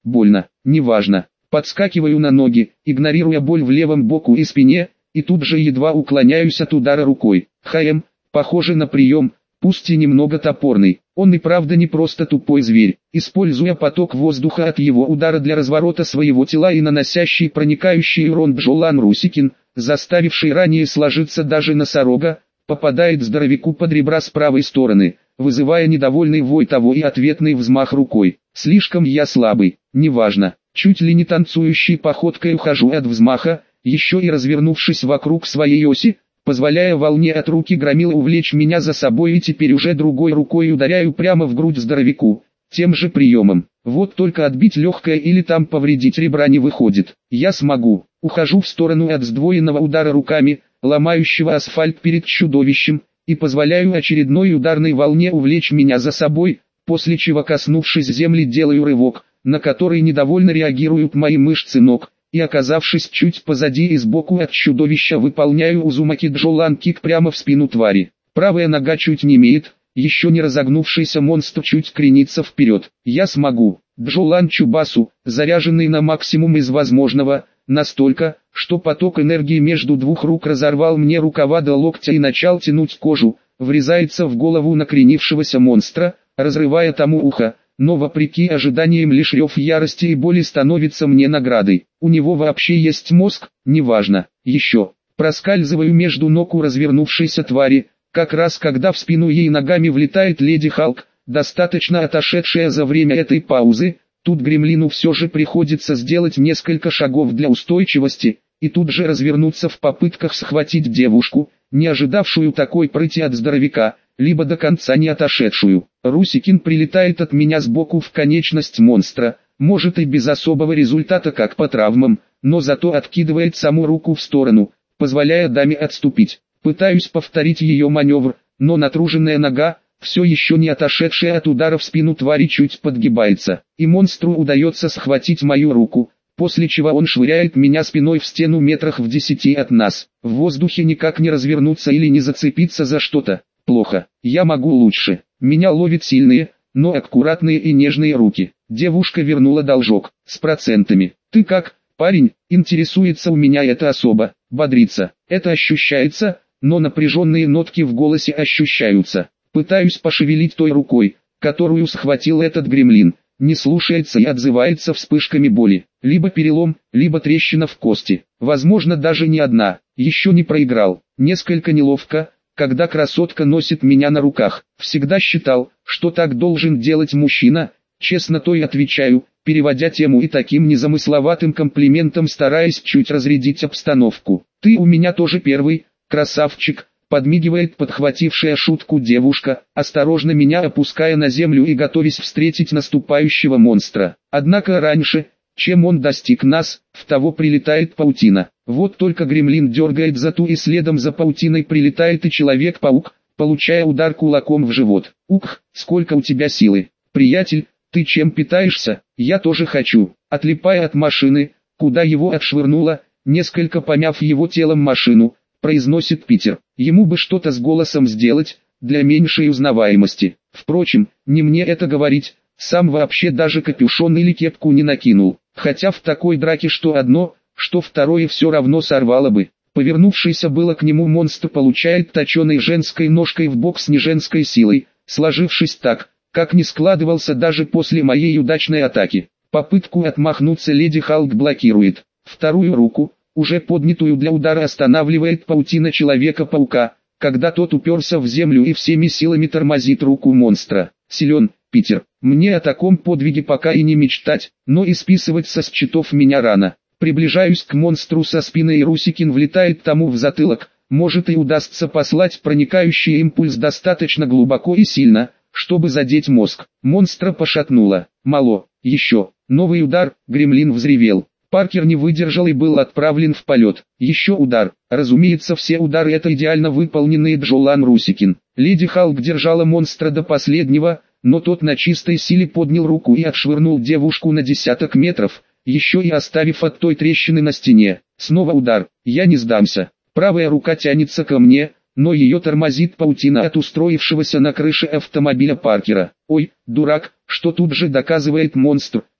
больно, неважно. Подскакиваю на ноги, игнорируя боль в левом боку и спине, и тут же едва уклоняюсь от удара рукой. Похоже на прием, пусть и немного топорный. Он и правда не просто тупой зверь, используя поток воздуха от его удара для разворота своего тела и наносящий проникающий урон Джолан Русикин, заставивший ранее сложиться даже носорога, попадает здоровяку под ребра с правой стороны, вызывая недовольный вой того и ответный взмах рукой. Слишком я слабый, неважно, чуть ли не танцующей походкой ухожу от взмаха, еще и развернувшись вокруг своей оси, позволяя волне от руки громила увлечь меня за собой, и теперь уже другой рукой ударяю прямо в грудь здоровяку, тем же приемом. Вот только отбить легкое или там повредить ребра не выходит. Я смогу. Ухожу в сторону от сдвоенного удара руками, ломающего асфальт перед чудовищем, и позволяю очередной ударной волне увлечь меня за собой, после чего, коснувшись земли, делаю рывок, на который недовольно реагируют мои мышцы ног, и, оказавшись чуть позади и сбоку от чудовища, выполняю Узумаки Джолан Кик прямо в спину твари. Правая нога чуть немеет, еще не разогнувшийся монстр чуть кренится вперед. Я смогу. Джолан Чубасу, заряженный на максимум из возможного, настолько, что поток энергии между двух рук разорвал мне рукава до локтя и начал тянуть кожу, врезается в голову накренившегося монстра, разрывая тому ухо. Но вопреки ожиданиям лишь рев ярости и боли становится мне наградой. У него вообще есть мозг, неважно. Еще. Проскальзываю между ног у развернувшейся твари, как раз когда в спину ей ногами влетает Леди Халк, достаточно отошедшая за время этой паузы. Тут гремлину все же приходится сделать несколько шагов для устойчивости, и тут же развернуться в попытках схватить девушку, не ожидавшую такой прыти от здоровяка, либо до конца не отошедшую. Русикин прилетает от меня сбоку в конечность монстра, может и без особого результата как по травмам, но зато откидывает саму руку в сторону, позволяя даме отступить. Пытаюсь повторить ее маневр, но натруженная нога, все еще не отошедшая от удара в спину твари, чуть подгибается, и монстру удается схватить мою руку, после чего он швыряет меня спиной в стену метрах в 10 от нас. В воздухе никак не развернуться или не зацепиться за что-то. Плохо, я могу лучше. Меня ловят сильные, но аккуратные и нежные руки. Девушка вернула должок, с процентами. Ты как, парень? Интересуется у меня эта особа. Бодрится. Это ощущается, но напряженные нотки в голосе ощущаются. Пытаюсь пошевелить той рукой, которую схватил этот гремлин. Не слушается и отзывается вспышками боли. Либо перелом, либо трещина в кости. Возможно, даже не одна. Еще не проиграл. Несколько неловко, когда красотка носит меня на руках. Всегда считал, что так должен делать мужчина, честно то и отвечаю, переводя тему и таким незамысловатым комплиментом стараясь чуть разрядить обстановку. Ты у меня тоже первый, красавчик, подмигивает подхватившая шутку девушка, осторожно меня опуская на землю и готовясь встретить наступающего монстра. Однако раньше, чем он достиг нас, в того прилетает паутина. Вот только гремлин дергает за ту, и следом за паутиной прилетает и Человек-паук, получая удар кулаком в живот. Ух, сколько у тебя силы. Приятель, ты чем питаешься? Я тоже хочу. Отлипая от машины, куда его отшвырнуло, несколько помяв его телом машину, произносит Питер. Ему бы что-то с голосом сделать, для меньшей узнаваемости. Впрочем, не мне это говорить, сам вообще даже капюшон или кепку не накинул. Хотя в такой драке что одно, что второе все равно сорвало бы. Повернувшийся было к нему монстр получает точеной женской ножкой в бок с неженской силой, сложившись так, как не складывался даже после моей удачной атаки. Попытку отмахнуться Леди Халк блокирует. Вторую руку, уже поднятую для удара, останавливает паутина Человека-паука, когда тот уперся в землю и всеми силами тормозит руку монстра. Силен, Питер. Мне о таком подвиге пока и не мечтать, но и списывать со счетов меня рано. Приближаюсь к монстру со спины, и Русикин влетает тому в затылок. Может и удастся послать проникающий импульс достаточно глубоко и сильно, чтобы задеть мозг. Монстра пошатнуло. Мало. Еще. Новый удар. Гремлин взревел. Паркер не выдержал и был отправлен в полет. Еще удар. Разумеется, все удары это идеально выполненные Джолан Русикин. Леди Халк держала монстра до последнего, но тот на чистой силе поднял руку и отшвырнул девушку на десяток метров, еще и оставив от той трещины на стене. Снова удар. Я не сдамся. Правая рука тянется ко мне, но ее тормозит паутина от устроившегося на крыше автомобиля Паркера. Ой, дурак, что тут же доказывает монстр,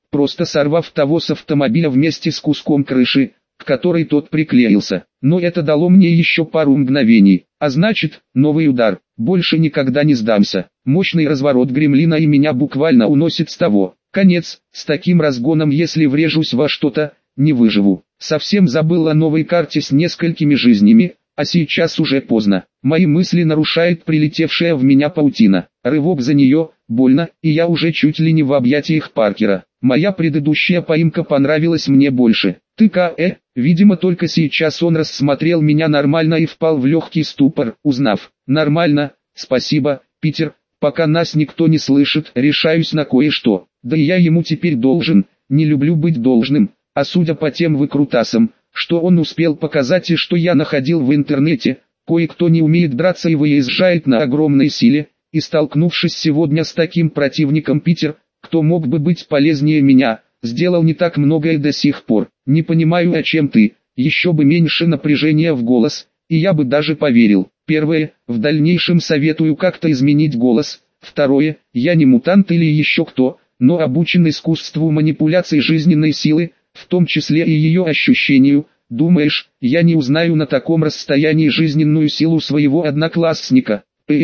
просто сорвав того с автомобиля вместе с куском крыши, к которой тот приклеился. Но это дало мне еще пару мгновений, а значит, новый удар. Больше никогда не сдамся. Мощный разворот гремлина и меня буквально уносит с того. Конец, с таким разгоном если врежусь во что-то, не выживу. Совсем забыл о новой карте с несколькими жизнями, а сейчас уже поздно. Мои мысли нарушает прилетевшая в меня паутина. Рывок за нее, больно, и я уже чуть ли не в объятиях Паркера. Моя предыдущая поимка понравилась мне больше. Видимо только сейчас он рассмотрел меня нормально и впал в легкий ступор, узнав. Нормально, спасибо, Питер, пока нас никто не слышит, решаюсь на кое-что. Да и я ему теперь должен, не люблю быть должным, а судя по тем выкрутасам, что он успел показать и что я находил в интернете, кое-кто не умеет драться и выезжает на огромной силе, и столкнувшись сегодня с таким противником Питер, кто мог бы быть полезнее меня, сделал не так многое до сих пор. Не понимаю, о чем ты, еще бы меньше напряжения в голос, и я бы даже поверил. Первое, в дальнейшем советую как-то изменить голос. Второе, я не мутант или еще кто, но обучен искусству манипуляции жизненной силы, в том числе и ее ощущению. Думаешь, я не узнаю на таком расстоянии жизненную силу своего одноклассника?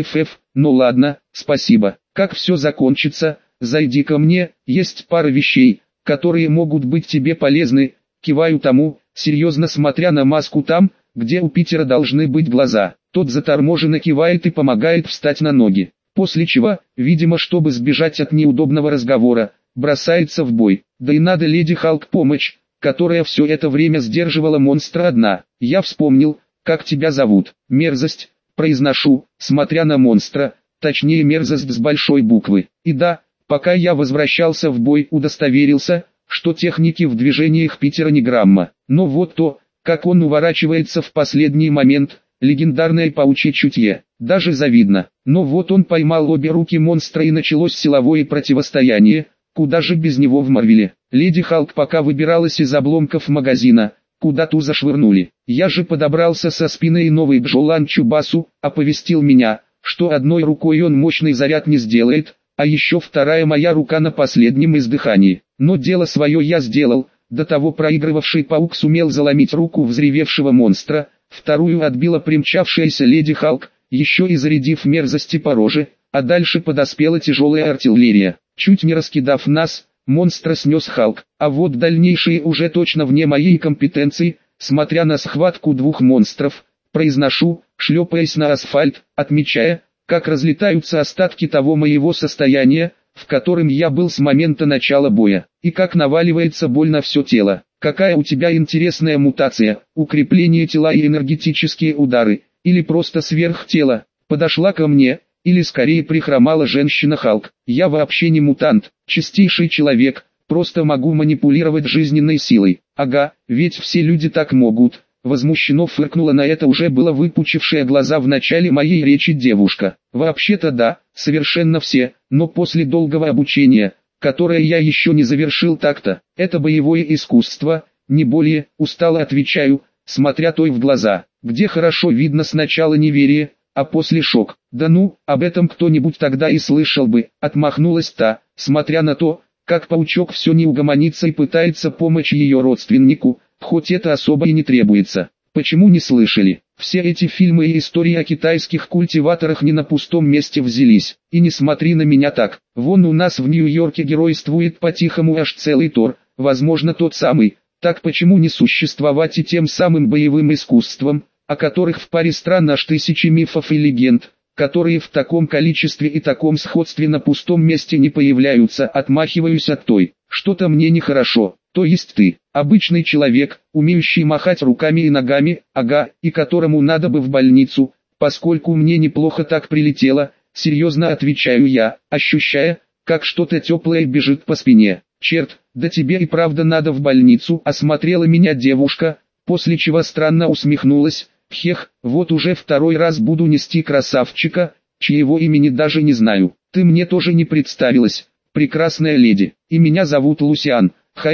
Ну ладно, спасибо. Как все закончится, зайди ко мне, есть пара вещей, которые могут быть тебе полезны. Киваю тому, серьезно смотря на маску там, где у Питера должны быть глаза. Тот заторможенно кивает и помогает встать на ноги. После чего, видимо чтобы сбежать от неудобного разговора, бросается в бой. Да и надо леди Халк помочь, которая все это время сдерживала монстра одна. Я вспомнил, как тебя зовут. Мерзость, произношу, смотря на монстра, точнее мерзость с большой буквы. И да, пока я возвращался в бой, удостоверился, что техники в движениях Питера ни грамма. Но вот то, как он уворачивается в последний момент, легендарное паучье чутье, даже завидно. Но вот он поймал обе руки монстра и началось силовое противостояние, куда же без него в Марвеле. Леди Халк пока выбиралась из обломков магазина, куда ту зашвырнули. Я же подобрался со спины и новый Джолан Чубасу, оповестил меня, что одной рукой он мощный заряд не сделает, а еще вторая моя рука на последнем издыхании. Но дело свое я сделал, до того проигрывавший паук сумел заломить руку взревевшего монстра, вторую отбила примчавшаяся леди Халк, еще и зарядив мерзости по роже, а дальше подоспела тяжелая артиллерия. Чуть не раскидав нас, монстра снес Халк, а вот дальнейшие уже точно вне моей компетенции, смотря на схватку двух монстров, произношу, шлепаясь на асфальт, отмечая, как разлетаются остатки того моего состояния, в котором я был с момента начала боя, и как наваливается боль на все тело. Какая у тебя интересная мутация, укрепление тела и энергетические удары, или просто сверхтело, подошла ко мне, или скорее прихромала женщина Халк. Я вообще не мутант, чистейший человек, просто могу манипулировать жизненной силой. Ага, ведь все люди так могут. Возмущенно фыркнула на это уже было выпучившая глаза в начале моей речи девушка. Вообще-то да, совершенно все, но после долгого обучения, которое я еще не завершил так-то, это боевое искусство, не более, устало отвечаю, смотря той в глаза, где хорошо видно сначала неверие, а после шок. Да ну, об этом кто-нибудь тогда и слышал бы, отмахнулась та, смотря на то, как паучок все не угомонится и пытается помочь ее родственнику, хоть это особо и не требуется. Почему не слышали? Все эти фильмы и истории о китайских культиваторах не на пустом месте взялись. И не смотри на меня так. Вон у нас в Нью-Йорке геройствует по-тихому аж целый Тор, возможно тот самый. Так почему не существовать и тем самым боевым искусством, о которых в паре стран аж тысячи мифов и легенд, которые в таком количестве и таком сходстве на пустом месте не появляются. Отмахиваюсь от той, что-то мне нехорошо. То есть ты, обычный человек, умеющий махать руками и ногами, ага, и которому надо бы в больницу, поскольку мне неплохо так прилетело, серьезно отвечаю я, ощущая, как что-то теплое бежит по спине. Черт, да тебе и правда надо в больницу, осмотрела меня девушка, после чего странно усмехнулась. Хех, вот уже второй раз буду нести красавчика, чьего имени даже не знаю. Ты мне тоже не представилась, прекрасная леди, и меня зовут Лусиан.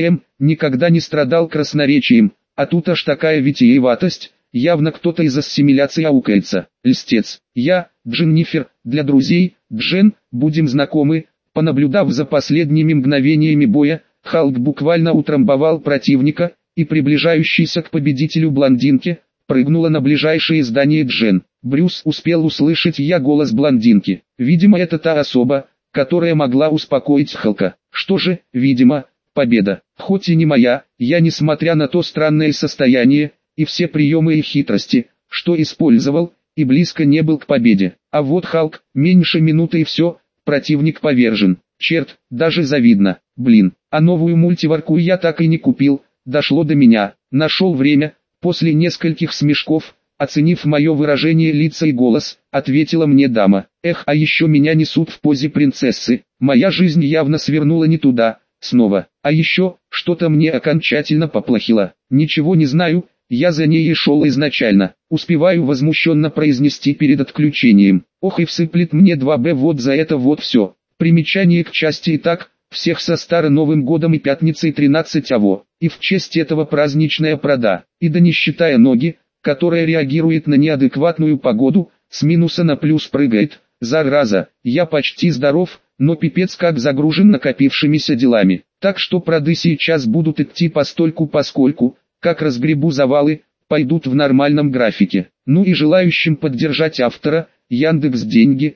Никогда не страдал красноречием, а тут аж такая витиеватость, явно кто-то из ассимиляции аукается. Льстец. Я, Дженнифер, для друзей, Джен, будем знакомы. Понаблюдав за последними мгновениями боя, Халк буквально утрамбовал противника, и приближающийся к победителю блондинке, прыгнула на ближайшее здание Джен. Брюс успел услышать голос блондинки. Видимо, это та особа, которая могла успокоить Халка. Что же, видимо, победа. Хоть и не моя, я, несмотря на то странное состояние, и все приемы и хитрости, что использовал, и близко не был к победе. А вот Халк, меньше минуты и все, противник повержен. Черт, даже завидно. Блин, а новую мультиварку я так и не купил. Дошло до меня. Нашел время, после нескольких смешков, оценив мое выражение лица и голос, ответила мне дама. Эх, а еще меня несут в позе принцессы. Моя жизнь явно свернула не туда, снова. А еще, что-то мне окончательно поплохело. Ничего не знаю, я за ней и шел изначально. Успеваю возмущенно произнести перед отключением. Ох, и всыплет мне 2Б вот за это вот все. Примечание к части. Итак, всех со Старо-Новым годом и пятницей 13 аво. И в честь этого праздничная прода. И да не считая ноги, которая реагирует на неадекватную погоду, с минуса на плюс прыгает. Зараза, я почти здоров, но пипец как загружен накопившимися делами. Так что проды сейчас будут идти постольку-поскольку, как разгребу завалы, пойдут в нормальном графике. Ну и желающим поддержать автора, Яндекс деньги,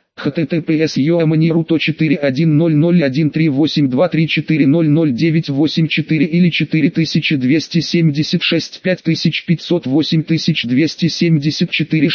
https://41001382384000984 или 4276 5500 8274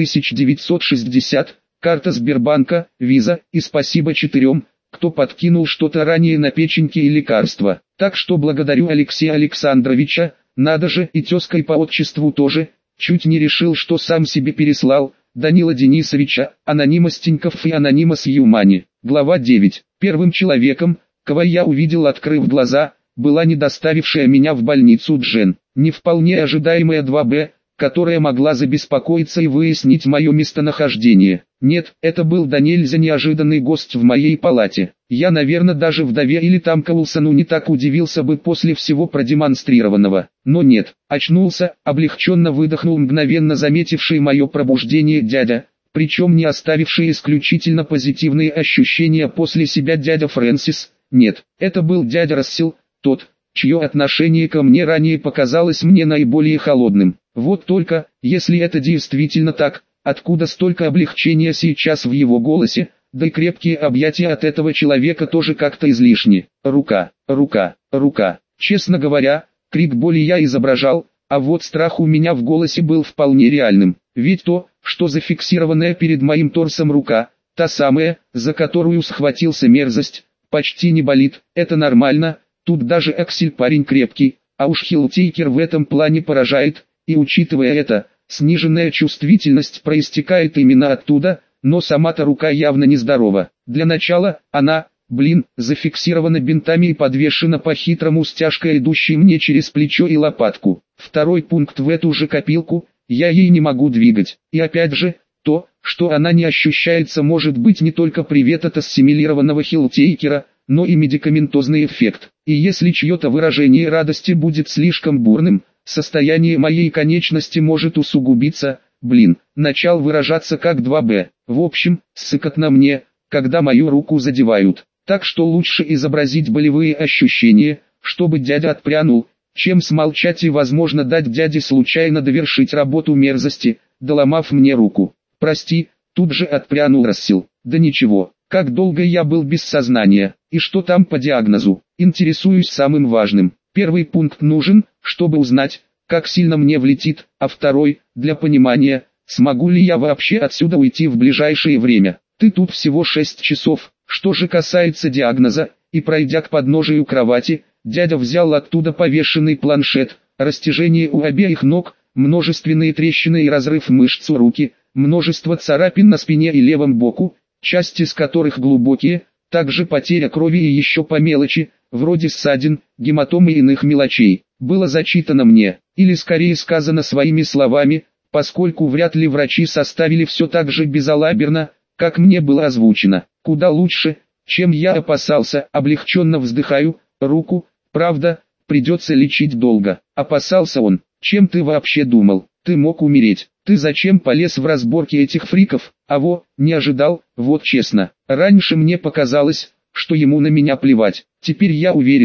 6960, карта Сбербанка, Виза, и спасибо 4, кто подкинул что-то ранее на печеньки и лекарства. Так что благодарю Алексея Александровича, надо же, и тезкой по отчеству тоже, чуть не решил, что сам себе переслал. Данила Денисовича, анонимас Тинькофф и анонимас Юмани. Глава 9. Первым человеком, кого я увидел, открыв глаза, была не доставившая меня в больницу Джен. Не вполне ожидаемая 2Б, которая могла забеспокоиться и выяснить мое местонахождение. Нет, это был до нельзя неожиданный гость в моей палате. Я, наверное, даже вдове или там Каулсону не так удивился бы после всего продемонстрированного. Но нет, очнулся, облегченно выдохнул мгновенно заметивший мое пробуждение дядя, причем не оставивший исключительно позитивные ощущения после себя дядя Фрэнсис. Нет, это был дядя Рассел, тот, чье отношение ко мне ранее показалось мне наиболее холодным. Вот только, если это действительно так, откуда столько облегчения сейчас в его голосе, да и крепкие объятия от этого человека тоже как-то излишни. Рука, рука, рука. Честно говоря, крик боли я изображал, а вот страх у меня в голосе был вполне реальным. Ведь то, что зафиксированная перед моим торсом рука, та самая, за которую схватился мерзость, почти не болит, это нормально, тут даже Аксель парень крепкий, а уж Хилтейкер в этом плане поражает, и учитывая это, сниженная чувствительность проистекает именно оттуда, но сама-то рука явно нездорова. Для начала, она, зафиксирована бинтами и подвешена по-хитрому стяжкой, идущей мне через плечо и лопатку. Второй пункт: в эту же копилку, я ей не могу двигать. И опять же, то, что она не ощущается, может быть не только привет от ассимилированного Хилтейкера, но и медикаментозный эффект. И если чье-то выражение радости будет слишком бурным, состояние моей конечности может усугубиться, начал выражаться как 2Б. В общем, ссыкотно мне, когда мою руку задевают. Так что лучше изобразить болевые ощущения, чтобы дядя отпрянул, чем смолчать и возможно дать дяде случайно довершить работу мерзости, доломав мне руку. Прости, тут же отпрянул Рассел. Да ничего, как долго я был без сознания, и что там по диагнозу, интересуюсь самым важным. Первый пункт нужен, чтобы узнать, как сильно мне влетит, а второй, для понимания, смогу ли я вообще отсюда уйти в ближайшее время. Ты тут всего 6 часов. Что же касается диагноза, и пройдя к подножию кровати, дядя взял оттуда повешенный планшет, растяжение у обеих ног, множественные трещины и разрыв мышц у руки, множество царапин на спине и левом боку, части из которых глубокие, также потеря крови и еще по мелочи, вроде ссадин, гематом и иных мелочей. Было зачитано мне, или скорее сказано своими словами, поскольку вряд ли врачи составили все так же безалаберно, как мне было озвучено. Куда лучше, чем я опасался. Облегченно вздыхаю, руку, правда, придется лечить долго. Опасался он. Чем ты вообще думал? Ты мог умереть. Ты зачем полез в разборки этих фриков? Не ожидал, вот честно. Раньше мне показалось, что ему на меня плевать. Теперь я уверен,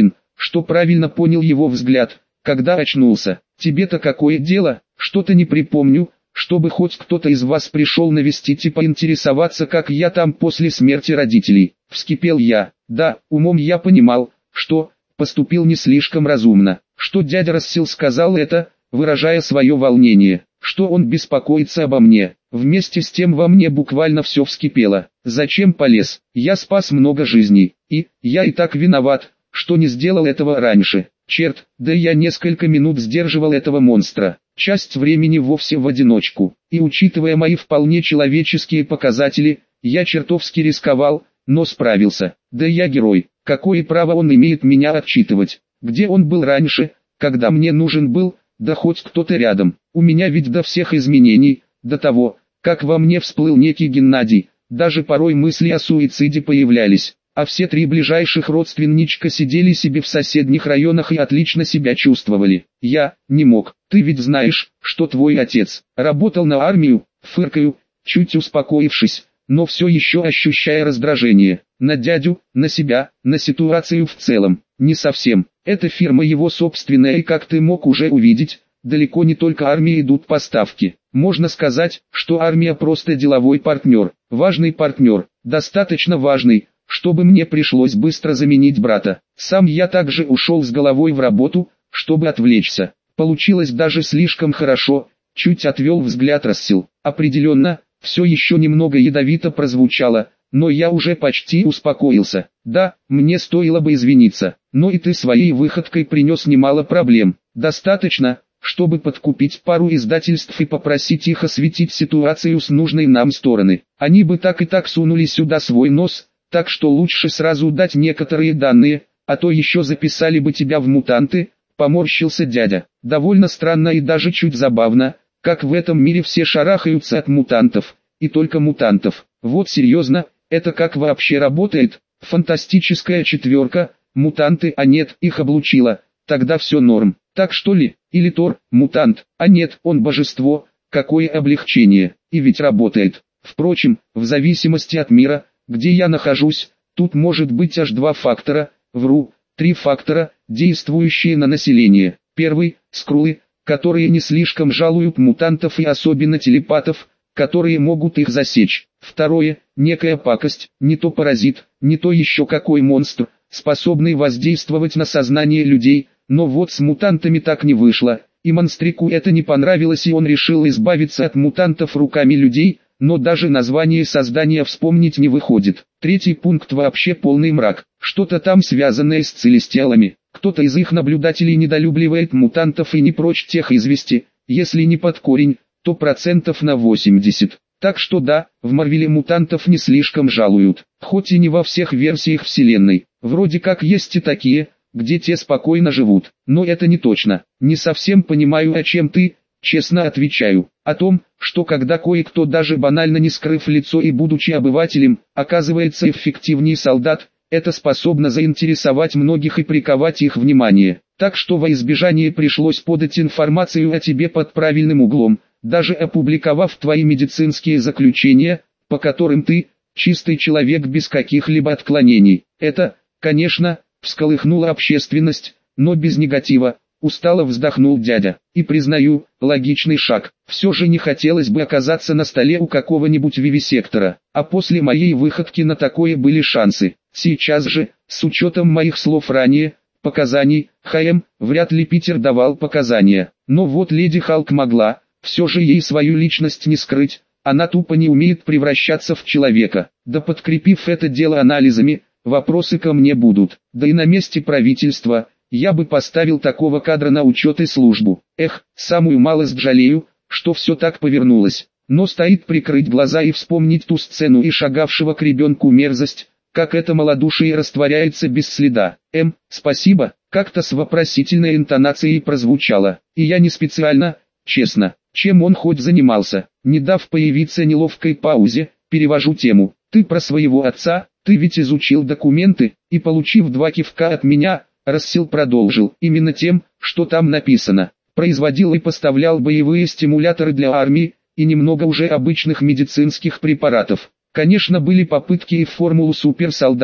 что правильно понял его взгляд, когда очнулся. Тебе-то какое дело? Что-то не припомню, чтобы хоть кто-то из вас пришел навестить и поинтересоваться, как я там после смерти родителей. Вскипел я. Да, умом я понимал, что поступил не слишком разумно, что дядя Рассел сказал это, выражая свое волнение, что он беспокоится обо мне. Вместе с тем во мне буквально все вскипело. Зачем полез? Я спас много жизней, и я и так виноват, что не сделал этого раньше. Черт, да я несколько минут сдерживал этого монстра, часть времени вовсе в одиночку, и учитывая мои вполне человеческие показатели, я чертовски рисковал, но справился. Да я герой, какое право он имеет меня отчитывать? Где он был раньше, когда мне нужен был, да хоть кто-то рядом? У меня ведь до всех изменений, до того, как во мне всплыл некий Геннадий, даже порой мысли о суициде появлялись. А все три ближайших родственничка сидели себе в соседних районах и отлично себя чувствовали. Я не мог. Ты ведь знаешь, что твой отец работал на армию, фыркаю, чуть успокоившись, но все еще ощущая раздражение. На дядю, на себя, на ситуацию в целом. Не совсем. Эта фирма его собственная, и как ты мог уже увидеть, далеко не только армии идут поставки. Можно сказать, что армия просто деловой партнер. Важный партнер, достаточно важный, чтобы мне пришлось быстро заменить брата. Сам я также ушел с головой в работу, чтобы отвлечься. Получилось даже слишком хорошо, чуть отвел взгляд Рассел. Определенно, все еще немного ядовито прозвучало, но я уже почти успокоился. Да, мне стоило бы извиниться, но и ты своей выходкой принес немало проблем. Достаточно, чтобы подкупить пару издательств и попросить их осветить ситуацию с нужной нам стороны. Они бы так и так сунули сюда свой нос, так что лучше сразу дать некоторые данные, а то еще записали бы тебя в мутанты, поморщился дядя. Довольно странно и даже чуть забавно, как в этом мире все шарахаются от мутантов, и только мутантов. Вот серьезно, это как вообще работает? Фантастическая четверка, мутанты, а нет, их облучило, тогда все норм. Так что ли? Или Тор, мутант, а нет, он божество, какое облегчение, и ведь работает. Впрочем, в зависимости от мира, где я нахожусь, тут может быть аж два фактора, вру, три фактора, действующие на население. Первый – скрулы, которые не слишком жалуют мутантов и особенно телепатов, которые могут их засечь. Второе – некая пакость, не то паразит, не то еще какой монстр, способный воздействовать на сознание людей, но вот с мутантами так не вышло, и монстрику это не понравилось, и он решил избавиться от мутантов руками людей, но даже название создания вспомнить не выходит. Третий пункт вообще полный мрак, что-то там связанное с целестиалами. Кто-то из их наблюдателей недолюбливает мутантов и не прочь тех извести, если не под корень, то процентов на 80. Так что да, в Марвеле мутантов не слишком жалуют, хоть и не во всех версиях вселенной. Вроде как есть и такие, где те спокойно живут, но это не точно. Не совсем понимаю, о чем ты, честно отвечаю. О том, что когда кое-кто, даже банально не скрыв лицо и будучи обывателем, оказывается эффективнее солдат, это способно заинтересовать многих и приковать их внимание. Так что во избежание пришлось подать информацию о тебе под правильным углом, даже опубликовав твои медицинские заключения, по которым ты, чистый человек без каких-либо отклонений. Это, конечно, всколыхнула общественность, но без негатива. Устало вздохнул дядя. И признаю, логичный шаг. Все же не хотелось бы оказаться на столе у какого-нибудь вивисектора. А после моей выходки на такое были шансы. Сейчас же, с учетом моих слов ранее, показаний, вряд ли Питер давал показания. Но вот леди Халк могла, все же ей свою личность не скрыть. Она тупо не умеет превращаться в человека. Да подкрепив это дело анализами, вопросы ко мне будут. Да и на месте правительства я бы поставил такого кадра на учет и службу. Эх, самую малость жалею, что все так повернулось. Но стоит прикрыть глаза и вспомнить ту сцену и шагавшего к ребенку мерзость, как это малодушие растворяется без следа. Спасибо, как-то с вопросительной интонацией прозвучало. И я не специально, честно. Чем он хоть занимался? Не дав появиться неловкой паузе, перевожу тему. Ты про своего отца, ты ведь изучил документы, и получив 2 кивка от меня, Рассел продолжил, именно тем, что там написано. Производил и поставлял боевые стимуляторы для армии, и немного уже обычных медицинских препаратов. Конечно, были попытки и в формулу суперсолдата,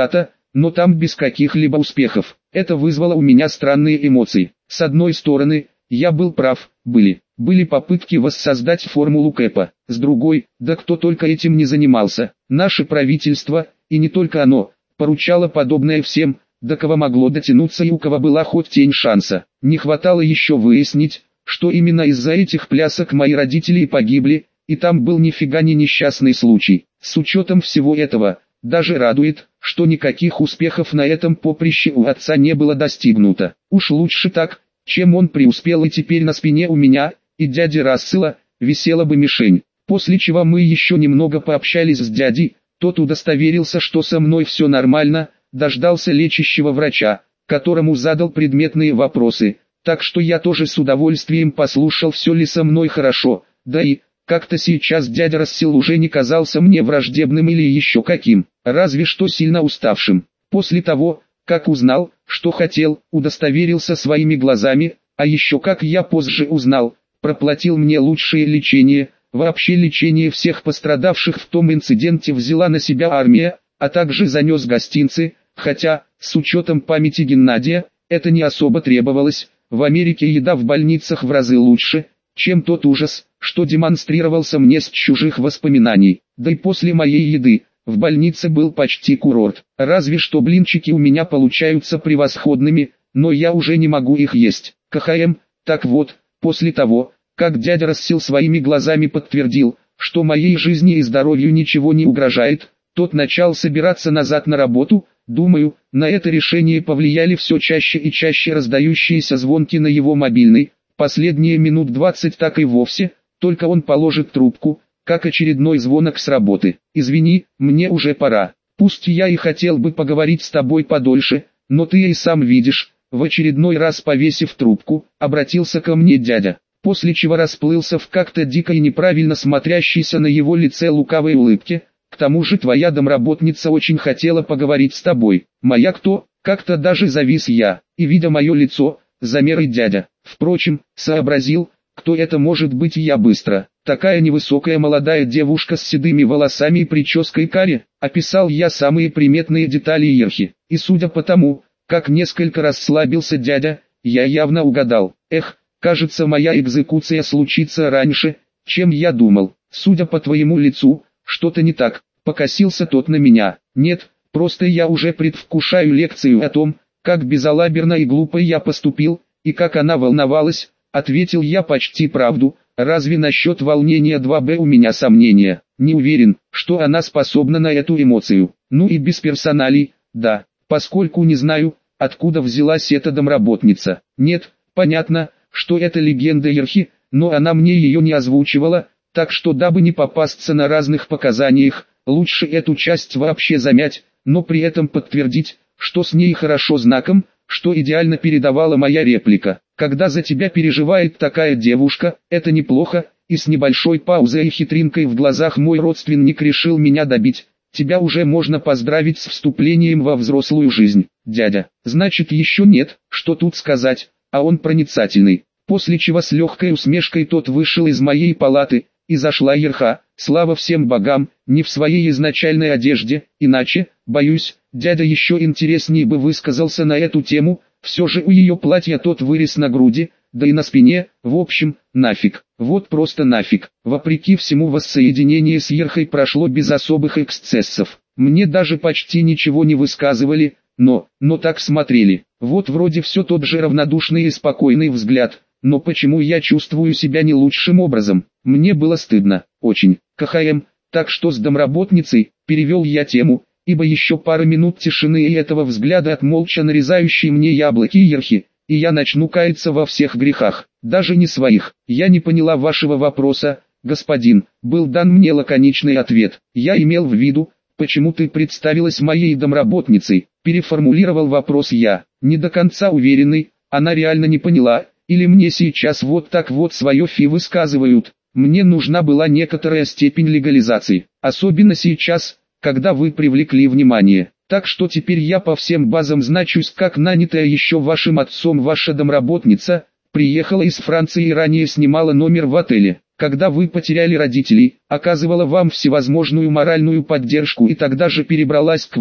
но там без каких-либо успехов. Это вызвало у меня странные эмоции. С одной стороны, я был прав, были попытки воссоздать формулу Кэпа. С другой, да кто только этим не занимался. Наше правительство, и не только оно, поручало подобное всем, до кого могло дотянуться и у кого была хоть тень шанса. Не хватало еще выяснить, что именно из-за этих плясок мои родители и погибли, и там был нифига не несчастный случай. С учетом всего этого, даже радует, что никаких успехов на этом поприще у отца не было достигнуто. Уж лучше так, чем он преуспел и теперь на спине у меня, и дяди Рассела, висела бы мишень. После чего мы еще немного пообщались с дядей, тот удостоверился, что со мной все нормально, дождался лечащего врача, которому задал предметные вопросы, так что я тоже с удовольствием послушал, все ли со мной хорошо, да и, как-то сейчас дядя Рассел уже не казался мне враждебным или еще каким, разве что сильно уставшим. После того, как узнал, что хотел, удостоверился своими глазами, а еще как я позже узнал, проплатил мне лучшее лечение, вообще лечение всех пострадавших в том инциденте взяла на себя армия, а также занес гостинцы, хотя, с учетом памяти Геннадия, это не особо требовалось. В Америке еда в больницах в разы лучше, чем тот ужас, что демонстрировался мне с чужих воспоминаний. Да и после моей еды, в больнице был почти курорт. Разве что блинчики у меня получаются превосходными, но я уже не могу их есть. КХМ, так вот, после того, как дядя Рассел своими глазами подтвердил, что моей жизни и здоровью ничего не угрожает, тот начал собираться назад на работу. Думаю, на это решение повлияли все чаще и чаще раздающиеся звонки на его мобильный. Последние минут 20 так и вовсе, только он положит трубку, как очередной звонок с работы. «Извини, мне уже пора. Пусть я и хотел бы поговорить с тобой подольше, но ты и сам видишь». В очередной раз повесив трубку, обратился ко мне дядя, после чего расплылся в как-то дико и неправильно смотрящейся на его лице лукавой улыбке. «К тому же твоя домработница очень хотела поговорить с тобой». «Моя кто?» Как-то даже завис я, и видя мое лицо, замер и дядя. Впрочем, сообразил, кто это может быть, я быстро. «Такая невысокая молодая девушка с седыми волосами и прической каре», описал я самые приметные детали Ерхи. И судя по тому, как несколько расслабился дядя, я явно угадал. Эх, кажется, моя экзекуция случится раньше, чем я думал. Судя по твоему лицу, что-то не так, покосился тот на меня. Нет, просто я уже предвкушаю лекцию о том, как безалаберно и глупо я поступил, и как она волновалась, ответил я почти правду. Разве насчет волнения 2Б у меня сомнения? Не уверен, что она способна на эту эмоцию. Ну и без персоналей, да, поскольку не знаю, откуда взялась эта домработница. Нет, понятно, что это легенда Ерхи, но она мне ее не озвучивала, так что дабы не попасться на разных показаниях, лучше эту часть вообще замять, но при этом подтвердить, что с ней хорошо знаком, что идеально передавала моя реплика. Когда за тебя переживает такая девушка, это неплохо, и с небольшой паузой и хитринкой в глазах мой родственник решил меня добить. Тебя уже можно поздравить с вступлением во взрослую жизнь, дядя. Значит, еще нет, что тут сказать, а он проницательный. После чего с легкой усмешкой тот вышел из моей палаты, и зашла Ерха, слава всем богам, не в своей изначальной одежде, иначе, боюсь, дядя еще интереснее бы высказался на эту тему. Все же у ее платья тот вырез на груди, да и на спине. В общем, нафиг, вот просто нафиг. Вопреки всему, воссоединение с Ерхой прошло без особых эксцессов. Мне даже почти ничего не высказывали, но так смотрели. Вот вроде все тот же равнодушный и спокойный взгляд, но почему я чувствую себя не лучшим образом? Мне было стыдно, очень. КХМ, так что с домработницей, перевел я тему, ибо еще пара минут тишины и этого взгляда от молча нарезающей мне яблоки Ерхи, и я начну каяться во всех грехах, даже не своих. Я не поняла вашего вопроса, господин, был дан мне лаконичный ответ. Я имел в виду, почему ты представилась моей домработницей, переформулировал вопрос я, не до конца уверенный, она реально не поняла, или мне сейчас вот так вот свое фи высказывают. Мне нужна была некоторая степень легализации, особенно сейчас, когда вы привлекли внимание. Так что теперь я по всем базам значусь как нанятая еще вашим отцом. Ваша домработница приехала из Франции и ранее снимала номер в отеле. Когда вы потеряли родителей, оказывала вам всевозможную моральную поддержку и тогда же перебралась к вам.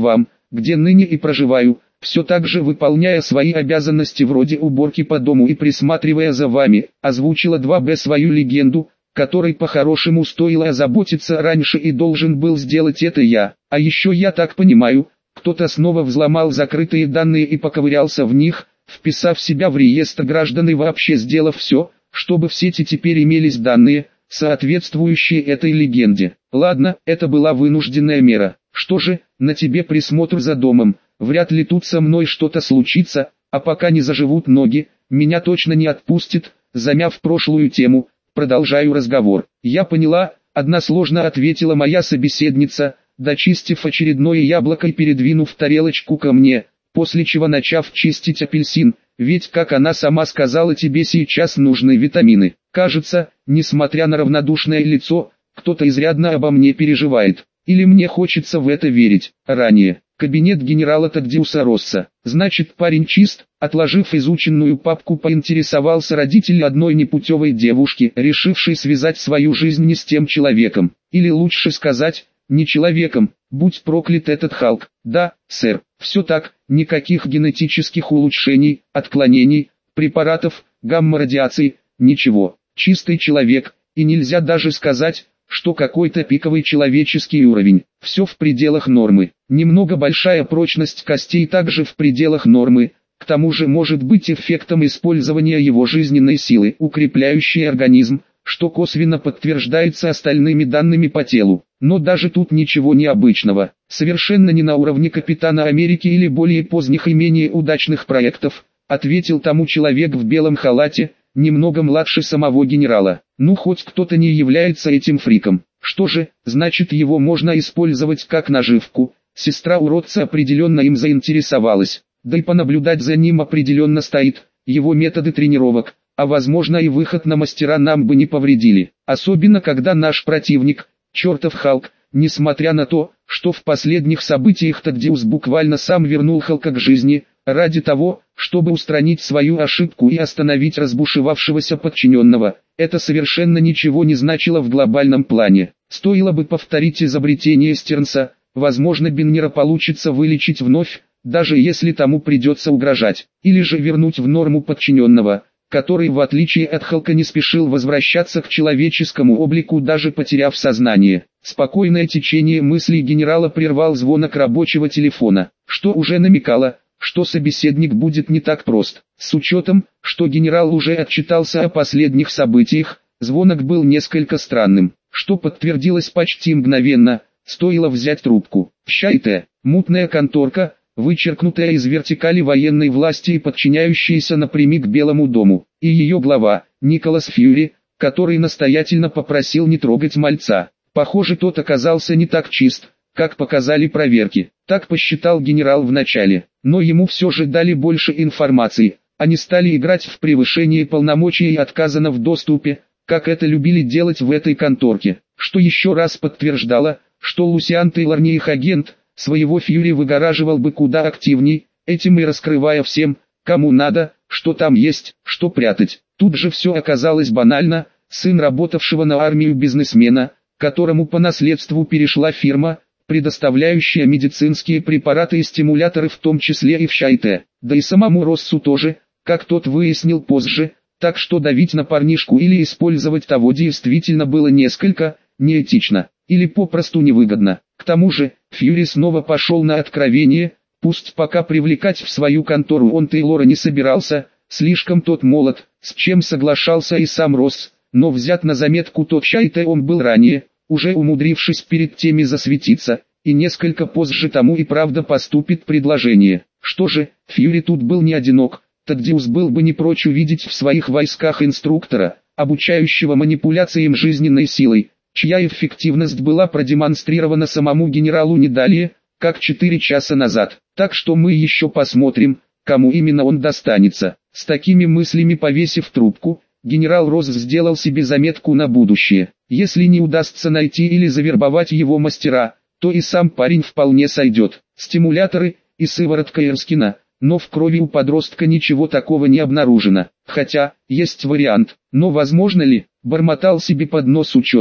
где ныне и проживаю, все так же выполняя свои обязанности вроде уборки по дому и присматривая за вами, озвучила 2Б свою легенду, которой по-хорошему стоило озаботиться раньше и должен был сделать это я. А еще я так понимаю, кто-то снова взломал закрытые данные и поковырялся в них, вписав себя в реестр граждан и вообще сделав все, чтобы в сети теперь имелись данные, соответствующие этой легенде. Ладно, это была вынужденная мера. Что же, на тебе присмотр за домом, вряд ли тут со мной что-то случится, а пока не заживут ноги, меня точно не отпустит. Замяв прошлую тему, продолжаю разговор. Я поняла, односложно ответила моя собеседница, дочистив очередное яблоко и передвинув тарелочку ко мне, после чего начав чистить апельсин, ведь, как она сама сказала, тебе сейчас нужны витамины. Кажется, несмотря на равнодушное лицо, кто-то изрядно обо мне переживает. Или мне хочется в это верить. Ранее. Кабинет генерала Таддеуса Росса. Значит, парень чист. Отложив изученную папку, поинтересовался родитель одной непутевой девушки, решившей связать свою жизнь не с тем человеком. Или лучше сказать, не человеком. Будь проклят этот Халк. Да, сэр, все так, никаких генетических улучшений, отклонений, препаратов, гамма-радиации, ничего. Чистый человек, и нельзя даже сказать, что какой-то пиковый человеческий уровень. Все в пределах нормы. Немного большая прочность костей также в пределах нормы. К тому же может быть эффектом использования его жизненной силы, укрепляющей организм, что косвенно подтверждается остальными данными по телу. Но даже тут ничего необычного. Совершенно не на уровне Капитана Америки или более поздних и менее удачных проектов, ответил тому человек в белом халате, немного младше самого генерала. Ну хоть кто-то не является этим фриком. Что же, значит его можно использовать как наживку. Сестра уродца определенно им заинтересовалась. Да и понаблюдать за ним определенно стоит. Его методы тренировок, а возможно и выход на мастера нам бы не повредили. Особенно когда наш противник, чертов Халк, несмотря на то, что в последних событиях Таддеус буквально сам вернул Халка к жизни, ради того, чтобы устранить свою ошибку и остановить разбушевавшегося подчиненного, это совершенно ничего не значило в глобальном плане. Стоило бы повторить изобретение Стернса, возможно Беннера получится вылечить вновь, даже если тому придется угрожать, или же вернуть в норму подчиненного, который в отличие от Халка не спешил возвращаться к человеческому облику, даже потеряв сознание. Спокойное течение мыслей генерала прервал звонок рабочего телефона, что уже намекало, что собеседник будет не так прост. С учетом, что генерал уже отчитался о последних событиях, звонок был несколько странным, что подтвердилось почти мгновенно, стоило взять трубку. Счайте, мутная конторка, вычеркнутая из вертикали военной власти и подчиняющаяся напрямик Белому дому, и ее глава, Николас Фьюри, который настоятельно попросил не трогать мальца. Похоже, тот оказался не так чист, как показали проверки. Так посчитал генерал вначале, но ему все же дали больше информации. Они стали играть в превышение полномочий и отказано в доступе, как это любили делать в этой конторке, что еще раз подтверждало, что Лусиан Тейлор не их агент. Своего Фьюри выгораживал бы куда активней, этим и раскрывая всем, кому надо, что там есть, что прятать. Тут же все оказалось банально. Сын работавшего на армию бизнесмена, которому по наследству перешла фирма, предоставляющая медицинские препараты и стимуляторы в том числе и в Счайте, да и самому Россу тоже, как тот выяснил позже, так что давить на парнишку или использовать того действительно было несколько неэтично, или попросту невыгодно. К тому же, Фьюри снова пошел на откровение, пусть пока привлекать в свою контору он Тейлора не собирался, слишком тот молод, с чем соглашался и сам Росс, но взят на заметку тот Счайте он был ранее, уже умудрившись перед теми засветиться, и несколько позже тому и правда поступит предложение. Что же, Фьюри тут был не одинок, Таддеус был бы не прочь увидеть в своих войсках инструктора, обучающего манипуляциям жизненной силой, чья эффективность была продемонстрирована самому генералу не далее, как 4 часа назад. Так что мы еще посмотрим, кому именно он достанется. С такими мыслями повесив трубку, генерал Росс сделал себе заметку на будущее. Если не удастся найти или завербовать его мастера, то и сам парень вполне сойдет. Стимуляторы и сыворотка Эрскина, но в крови у подростка ничего такого не обнаружено. Хотя, есть вариант, но возможно ли, бормотал себе под нос ученый,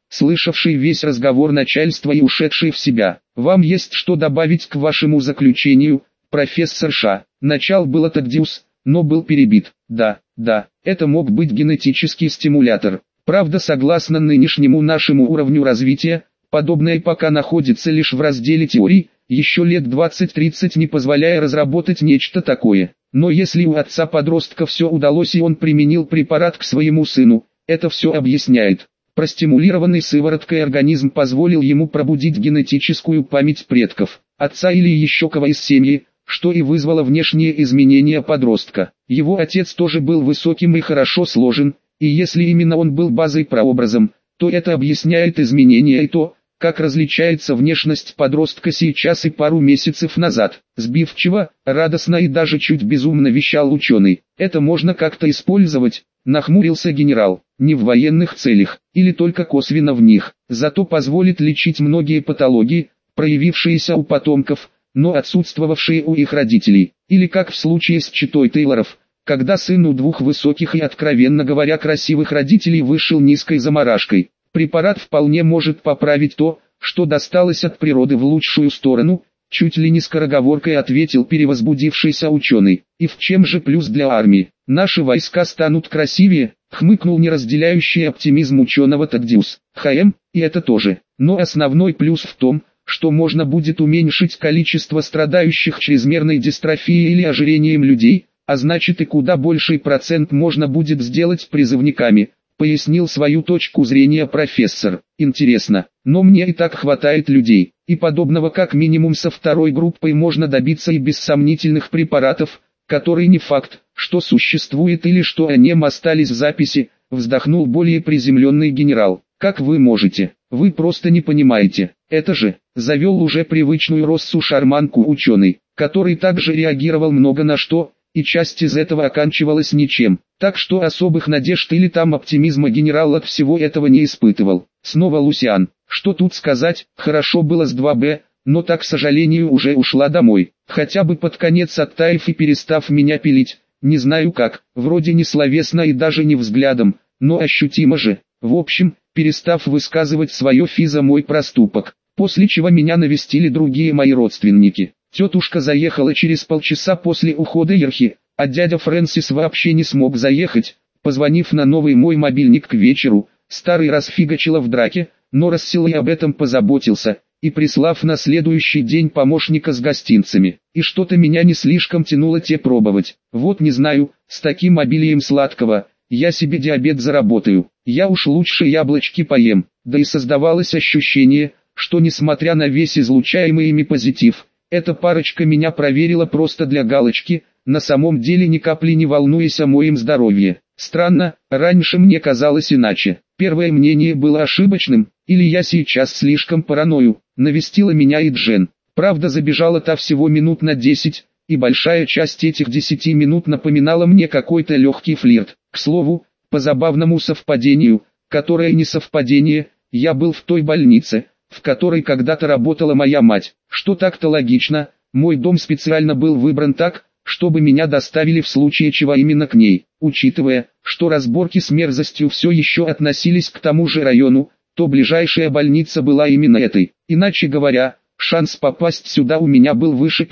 слышавший весь разговор начальства и ушедший в себя. Вам есть что добавить к вашему заключению, профессор Ша? Начал было Таддиус, но был перебит. Да, это мог быть генетический стимулятор. Правда, согласно нынешнему нашему уровню развития, подобное пока находится лишь в разделе теорий, еще лет 20-30 не позволяя разработать нечто такое. Но если у отца подростка все удалось и он применил препарат к своему сыну, это все объясняет. Простимулированный сывороткой организм позволил ему пробудить генетическую память предков, отца или еще кого из семьи, что и вызвало внешние изменения подростка. Его отец тоже был высоким и хорошо сложен, и если именно он был базой-прообразом, то это объясняет изменения и то, как различается внешность подростка сейчас и пару месяцев назад. Сбивчиво, радостно и даже чуть безумно вещал ученый. Это можно как-то использовать, нахмурился генерал, не в военных целях, или только косвенно в них. Зато позволит лечить многие патологии, проявившиеся у потомков, но отсутствовавшие у их родителей. Или как в случае с четой Тейлоров, когда сын у двух высоких и, откровенно говоря, красивых родителей вышел низкой заморашкой. Препарат вполне может поправить то, что досталось от природы в лучшую сторону, чуть ли не скороговоркой ответил перевозбудившийся ученый. И в чем же плюс для армии? Наши войска станут красивее, хмыкнул неразделяющий оптимизм ученого Таддиус. И это тоже. Но основной плюс в том, что можно будет уменьшить количество страдающих чрезмерной дистрофией или ожирением людей, а значит и куда больший процент можно будет сделать призывниками, пояснил свою точку зрения профессор. Интересно, но мне и так хватает людей, и подобного как минимум со второй группой можно добиться и без сомнительных препаратов, которые не факт, что существует или что о нем остались в записи, вздохнул более приземленный генерал. Как вы можете? Вы просто не понимаете. Это же, завел уже привычную Россу шарманку ученый, который также реагировал много на что, и часть из этого оканчивалась ничем. Так что особых надежд или там оптимизма генерал от всего этого не испытывал. Снова Лусиан. Что тут сказать, хорошо было с 2Б, но так, к сожалению, уже ушла домой. Хотя бы под конец оттаив и перестав меня пилить. Не знаю как, вроде не словесно и даже не взглядом, но ощутимо же. В общем, перестав высказывать свое фи за мой проступок. После чего меня навестили другие мои родственники. Тетушка заехала через полчаса после ухода Ерхи, а дядя Фрэнсис вообще не смог заехать, позвонив на новый мой мобильник к вечеру. Старый расфигачила в драке, но Рассел и об этом позаботился, и прислав на следующий день помощника с гостинцами. И что-то меня не слишком тянуло те пробовать. Вот не знаю, с таким обилием сладкого, я себе диабет заработаю. Я уж лучше яблочки поем. Да и создавалось ощущение, что несмотря на весь излучаемый ими позитив, эта парочка меня проверила просто для галочки, на самом деле ни капли не волнуясь о моем здоровье. Странно, раньше мне казалось иначе. Первое мнение было ошибочным, или я сейчас слишком параною. Навестила меня и Джен. Правда, забежала та всего минут на 10, и большая часть этих 10 минут напоминала мне какой-то легкий флирт. К слову, по забавному совпадению, которое не совпадение, я был в той больнице, в которой когда-то работала моя мать. Что так-то логично, мой дом специально был выбран так, чтобы меня доставили в случае чего именно к ней. Учитывая, что разборки с мерзостью все еще относились к тому же району, то ближайшая больница была именно этой. Иначе говоря, шанс попасть сюда у меня был выше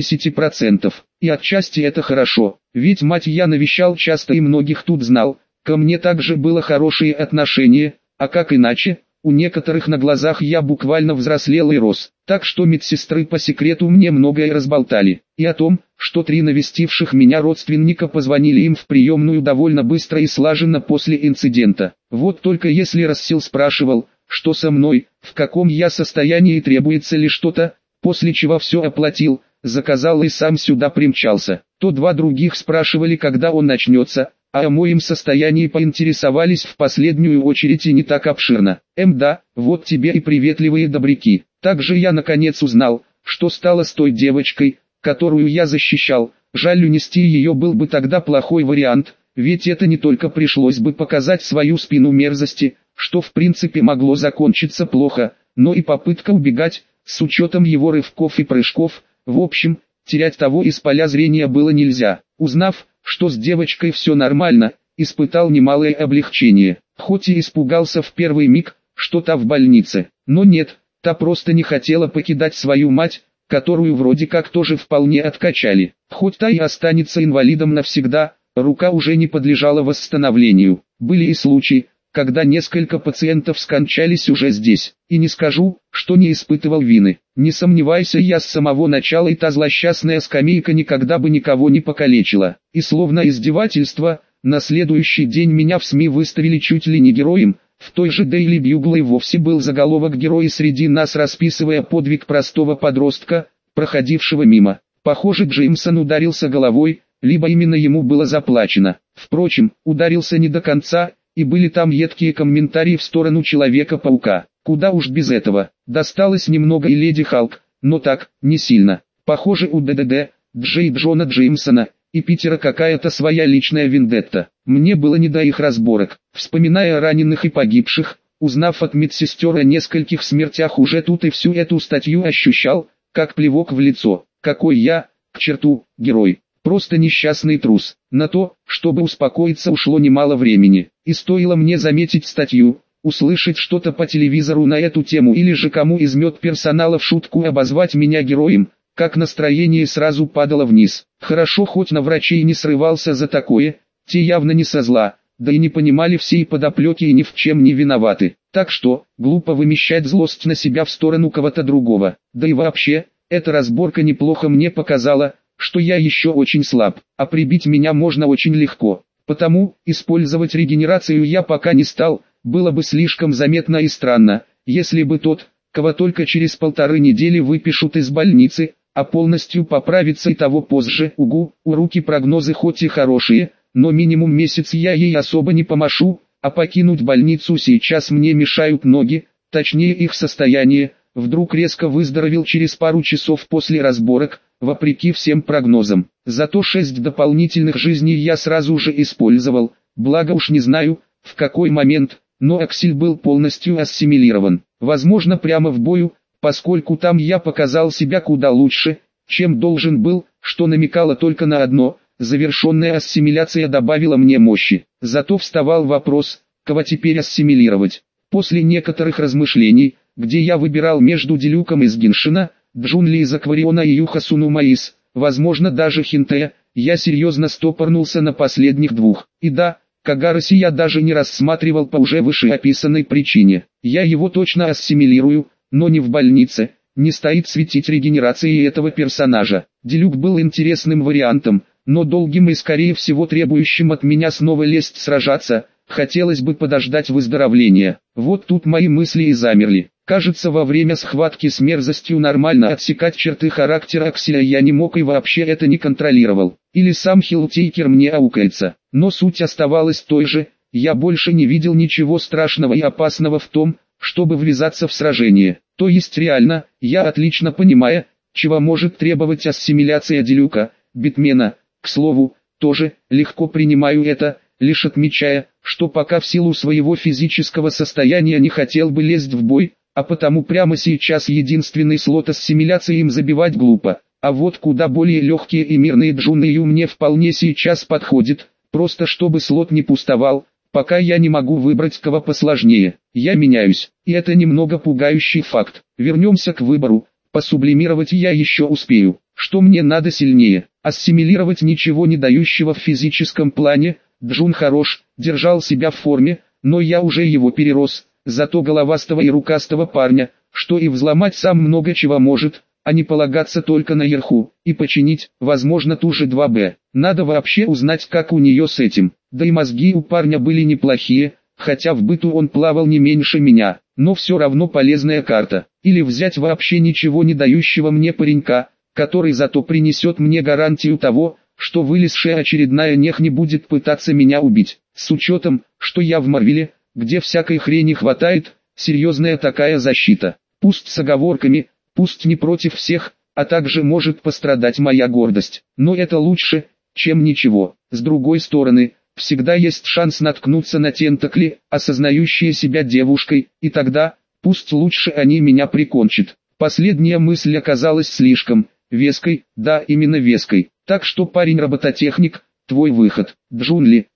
50%. И отчасти это хорошо, ведь мать я навещал часто и многих тут знал, ко мне также было хорошее отношение, а как иначе? У некоторых на глазах я буквально взрослел и рос, так что медсестры по секрету мне многое разболтали. И о том, что 3 навестивших меня родственника позвонили им в приемную довольно быстро и слаженно после инцидента. Вот только если Рассел спрашивал, что со мной, в каком я состоянии и требуется ли что-то, после чего все оплатил, заказал и сам сюда примчался, то 2 других спрашивали, когда он начнется, а о моем состоянии поинтересовались в последнюю очередь и не так обширно. Да, вот тебе и приветливые добряки. Также я наконец узнал, что стало с той девочкой, которую я защищал. Жаль, унести ее был бы тогда плохой вариант, ведь это не только пришлось бы показать свою спину мерзости, что в принципе могло закончиться плохо, но и попытка убегать, с учетом его рывков и прыжков. В общем, терять того из поля зрения было нельзя. Узнав, что с девочкой все нормально, испытал немалое облегчение. Хоть и испугался в первый миг, что та в больнице. Но нет, та просто не хотела покидать свою мать, которую вроде как тоже вполне откачали. Хоть та и останется инвалидом навсегда, рука уже не подлежала восстановлению. Были и случаи, когда несколько пациентов скончались уже здесь. И не скажу, что не испытывал вины. Не сомневайся, я с самого начала, и та злосчастная скамейка никогда бы никого не покалечила. И словно издевательство, на следующий день меня в СМИ выставили чуть ли не героем. В той же Daily Bugle и вовсе был заголовок «Герои среди нас», расписывая подвиг простого подростка, проходившего мимо. Похоже, Джеймсон ударился головой, либо именно ему было заплачено. Впрочем, ударился не до конца, и были там едкие комментарии в сторону Человека-паука. Куда уж без этого. Досталось немного и Леди Халк, но так, не сильно. Похоже, у ДДД, Джей Джона Джеймсона и Питера какая-то своя личная вендетта. Мне было не до их разборок. Вспоминая раненых и погибших, узнав от медсестер о нескольких смертях уже тут, и всю эту статью ощущал, как плевок в лицо. Какой я, к черту, герой. Просто несчастный трус. На то, чтобы успокоиться, ушло немало времени. И стоило мне заметить статью, услышать что-то по телевизору на эту тему или же кому из медперсонала в шутку обозвать меня героем, как настроение сразу падало вниз. Хорошо, хоть на врачей не срывался за такое, те явно не со зла, да и не понимали всей подоплеки и ни в чем не виноваты. Так что, глупо вымещать злость на себя в сторону кого-то другого. Да и вообще, эта разборка неплохо мне показала, что я еще очень слаб, а прибить меня можно очень легко. Потому, использовать регенерацию я пока не стал, было бы слишком заметно и странно, если бы тот, кого только через 1,5 недели выпишут из больницы, а полностью поправиться и того позже. Угу, у руки прогнозы хоть и хорошие, но минимум месяц я ей особо не помашу, а покинуть больницу сейчас мне мешают ноги, точнее их состояние. Вдруг резко выздоровел через пару часов после разборок, вопреки всем прогнозам. Зато 6 дополнительных жизней я сразу же использовал, благо уж не знаю, в какой момент, но Аксель был полностью ассимилирован. Возможно, прямо в бою, поскольку там я показал себя куда лучше, чем должен был, что намекало только на одно: завершенная ассимиляция добавила мне мощи. Зато вставал вопрос, кого теперь ассимилировать. После некоторых размышлений, где я выбирал между Дилюком из Геншина, Джунли из Аквариона и Юхасуну Маис, возможно даже Хинтея, я серьезно стопорнулся на последних двух. И да, Кагараси я даже не рассматривал по уже вышеописанной причине. Я его точно ассимилирую, но не в больнице, не стоит светить регенерацией этого персонажа. Дилюк был интересным вариантом, но долгим и скорее всего требующим от меня снова лезть сражаться. Хотелось бы подождать выздоровления. Вот тут мои мысли и замерли. Кажется, во время схватки с мерзостью нормально отсекать черты характера Акселя я не мог и вообще это не контролировал. Или сам Хилтейкер мне аукается. Но суть оставалась той же, я больше не видел ничего страшного и опасного в том, чтобы ввязаться в сражение. То есть реально, я отлично понимаю, чего может требовать ассимиляция Дилюка, Битмена, к слову, тоже легко принимаю это, лишь отмечая, что пока в силу своего физического состояния не хотел бы лезть в бой, а потому прямо сейчас единственный слот ассимиляции им забивать глупо. А вот куда более легкие и мирные Джунэю мне вполне сейчас подходит, просто чтобы слот не пустовал, пока я не могу выбрать кого посложнее. Я меняюсь, и это немного пугающий факт. Вернемся к выбору, посублимировать я еще успею. Что мне надо сильнее? Ассимилировать ничего не дающего в физическом плане. Джун хорош, держал себя в форме, но я уже его перерос, зато головастого и рукастого парня, что и взломать сам много чего может, а не полагаться только на Ерху, и починить, возможно, ту же 2Б. Надо вообще узнать, как у нее с этим. Да и мозги у парня были неплохие, хотя в быту он плавал не меньше меня, но все равно полезная карта. Или взять вообще ничего не дающего мне паренька, который зато принесет мне гарантию того, что вылезшая очередная нех не будет пытаться меня убить. С учетом, что я в Марвеле, где всякой хрени хватает, серьезная такая защита. Пусть с оговорками, пусть не против всех, а также может пострадать моя гордость. Но это лучше, чем ничего. С другой стороны, всегда есть шанс наткнуться на тентакли, осознающие себя девушкой, и тогда, пусть лучше они меня прикончат. Последняя мысль оказалась слишком веской, да, именно веской. Так что парень-робототехник, Твой выход. Джунли,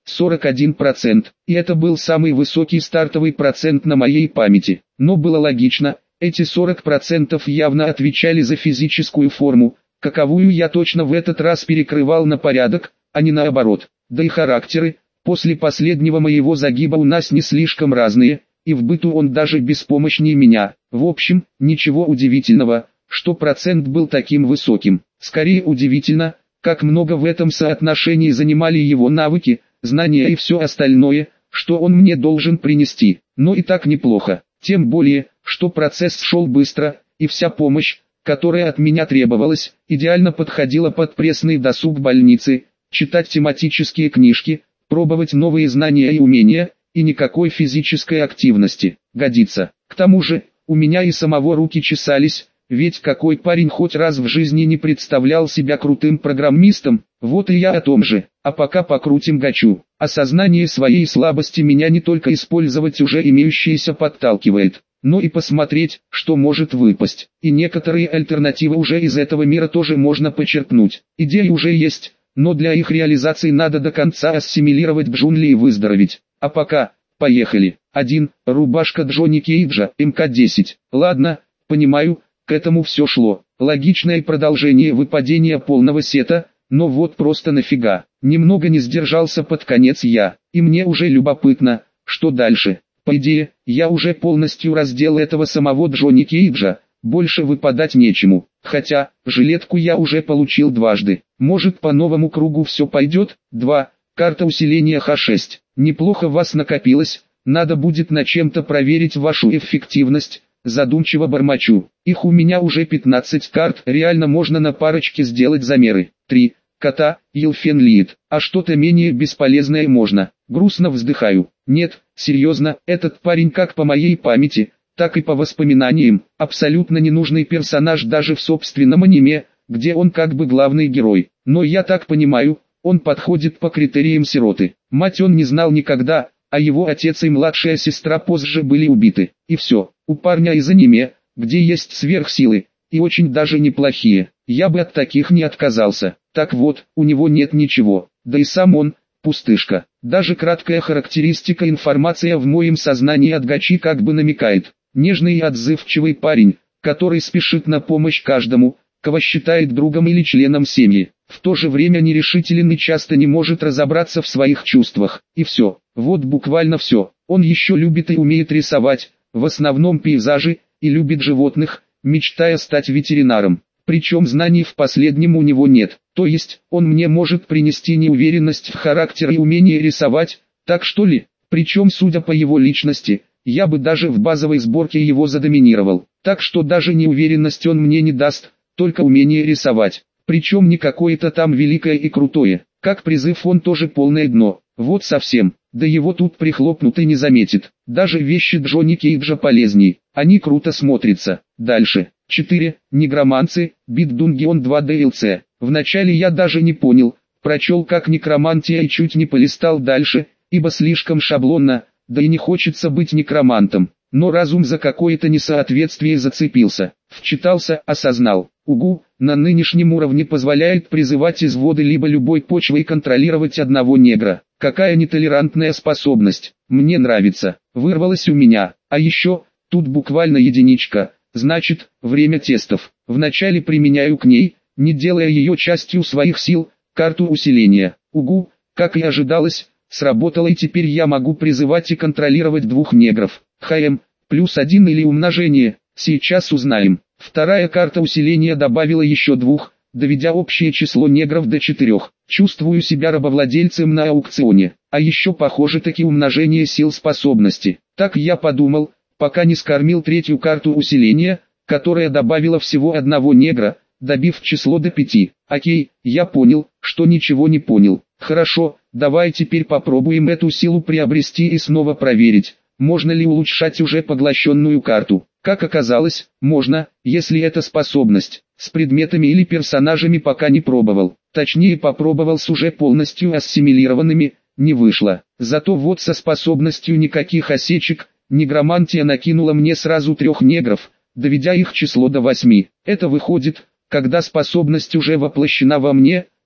41%. И это был самый высокий стартовый процент на моей памяти. Но было логично, эти 40% явно отвечали за физическую форму, каковую я точно в этот раз перекрывал на порядок, а не наоборот. Да и характеры, после последнего моего загиба у нас не слишком разные, и в быту он даже беспомощнее меня. В общем, ничего удивительного, что процент был таким высоким. Скорее удивительно, как много в этом соотношении занимали его навыки, знания и все остальное, что он мне должен принести. Но и так неплохо. Тем более, что процесс шел быстро, и вся помощь, которая от меня требовалась, идеально подходила под пресный досуг больницы, читать тематические книжки, пробовать новые знания и умения, и никакой физической активности. Годится. К тому же, у меня и самого руки чесались, ведь какой парень хоть раз в жизни не представлял себя крутым программистом, вот и я о том же. А пока покрутим гачу. Осознание своей слабости меня не только использовать уже имеющееся подталкивает, но и посмотреть, что может выпасть. И некоторые альтернативы уже из этого мира тоже можно почерпнуть. Идеи уже есть, но для их реализации надо до конца ассимилировать Джунли и выздороветь. А пока, поехали. 1. Рубашка Джонни Кейджа, МК-10. Ладно, понимаю, к этому все шло. Логичное продолжение выпадения полного сета, но вот просто нафига. Немного не сдержался под конец я, и мне уже любопытно, что дальше. По идее, я уже полностью раздел этого самого Джонни Кейджа, больше выпадать нечему. Хотя, жилетку я уже получил дважды. Может, по новому кругу все пойдет? 2. Карта усиления Х6. Неплохо вас накопилось, надо будет на чем-то проверить вашу эффективность. Задумчиво бормочу. Их у меня уже 15 карт, реально можно на парочке сделать замеры. 3. Кота, Елфенлиет. А что-то менее бесполезное можно. Грустно вздыхаю. Нет, серьезно, этот парень как по моей памяти, так и по воспоминаниям, абсолютно ненужный персонаж даже в собственном аниме, где он как бы главный герой. Но я так понимаю, он подходит по критериям сироты. Мать он не знал никогда, а его отец и младшая сестра позже были убиты. И все, у парня из аниме, где есть сверхсилы, и очень даже неплохие, я бы от таких не отказался. Так вот, у него нет ничего, да и сам он, пустышка. Даже краткая характеристика информация в моем сознании от гачи как бы намекает. Нежный и отзывчивый парень, который спешит на помощь каждому, кого считает другом или членом семьи. В то же время нерешителен и часто не может разобраться в своих чувствах. И все, вот буквально все. Он еще любит и умеет рисовать, в основном пейзажи, и любит животных, мечтая стать ветеринаром. Причем знаний в последнем у него нет, то есть, он мне может принести неуверенность в характере и умение рисовать, так что ли? Причем, судя по его личности, я бы даже в базовой сборке его задоминировал. Так что даже неуверенность он мне не даст, только умение рисовать. Причем не какое-то там великое и крутое, как призыв он тоже полное дно, вот совсем, да его тут прихлопнут и не заметит. Даже вещи Джонни Кейджа полезней, они круто смотрятся. Дальше. 4. Негроманцы, Бит Дунгион 2 DLC. Вначале я даже не понял, прочел как некромантия и чуть не полистал дальше, ибо слишком шаблонно, да и не хочется быть некромантом. Но разум за какое-то несоответствие зацепился, вчитался, осознал. Угу, на нынешнем уровне позволяет призывать из воды либо любой почвы и контролировать одного негра. Какая нетолерантная способность, мне нравится, вырвалась у меня. А еще, тут буквально единичка, значит, время тестов. Вначале применяю к ней, не делая ее частью своих сил, карту усиления. Угу, как и ожидалось, сработало, и теперь я могу призывать и контролировать двух негров. ХМ, +1 или умножение, сейчас узнаем. Вторая карта усиления добавила еще двух, доведя общее число негров до 4. Чувствую себя рабовладельцем на аукционе. А еще похоже таки умножение сил способности. Так я подумал, пока не скормил третью карту усиления, которая добавила всего одного негра, добив число до 5. Окей, я понял, что ничего не понял. Хорошо, давай теперь попробуем эту силу приобрести и снова проверить, можно ли улучшать уже поглощенную карту. Как оказалось, можно, если это способность. С предметами или персонажами пока не пробовал. Точнее, попробовал с уже полностью ассимилированными, не вышло. Зато вот со способностью никаких осечек, негромантия накинула мне сразу 3 негров, доведя их число до 8. Это выходит, когда способность уже воплощена во мне,